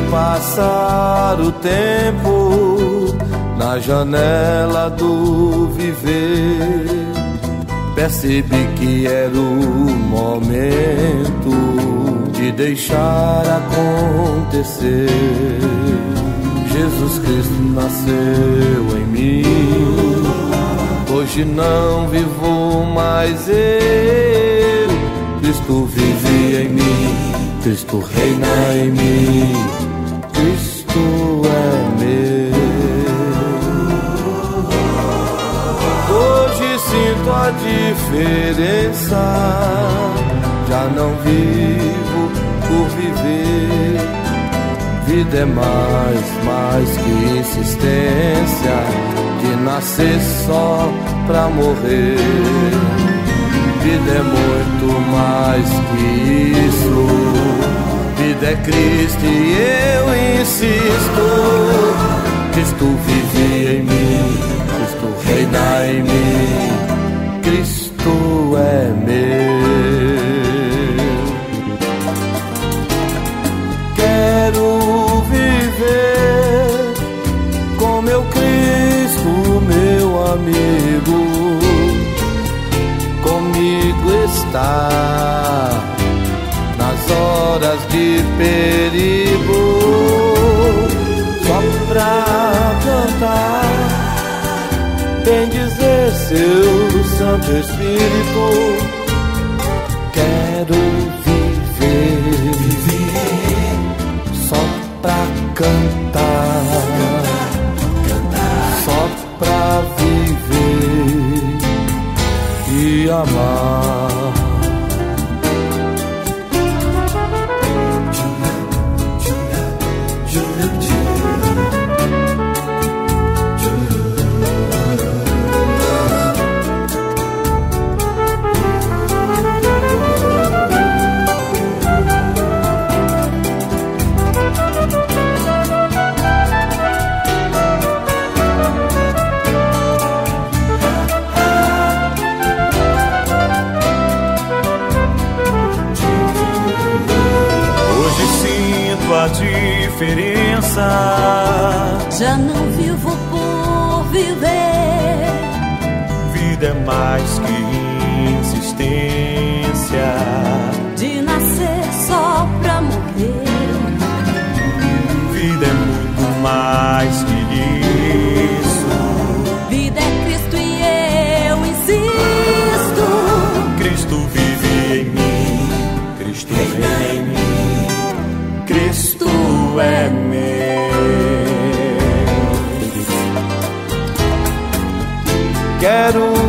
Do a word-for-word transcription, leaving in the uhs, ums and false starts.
passar o tempo na janela do viver, percebi que era o momento de deixar acontecer. Jesus Cristo nasceu em mim, hoje não vivo mais eu, Cristo vive em mim, Cristo reina em mim, Cristo é meu. Hoje sinto a diferença, já não vivo por viver. Vida é mais, mais que insistência de nascer só pra morrer. Vida é muito mais que isso, vida é Cristo e eu insisto. Cristo vive em mim, Cristo reina em mim, Cristo é meu. Quero viver com meu Cristo, meu amigo, comigo está nas horas de perigo, só pra cantar, bem dizer seu Santo Espírito. Quero viver, viver só pra cantar, só pra viver e amar. A diferença, já não vivo por viver. Vida é mais que insistência de nascer só pra morrer. Vida é muito mais que isso, vida é Cristo e eu insisto. Cristo vive em mim, Cristo reina em mim, Cristo é meu. Quero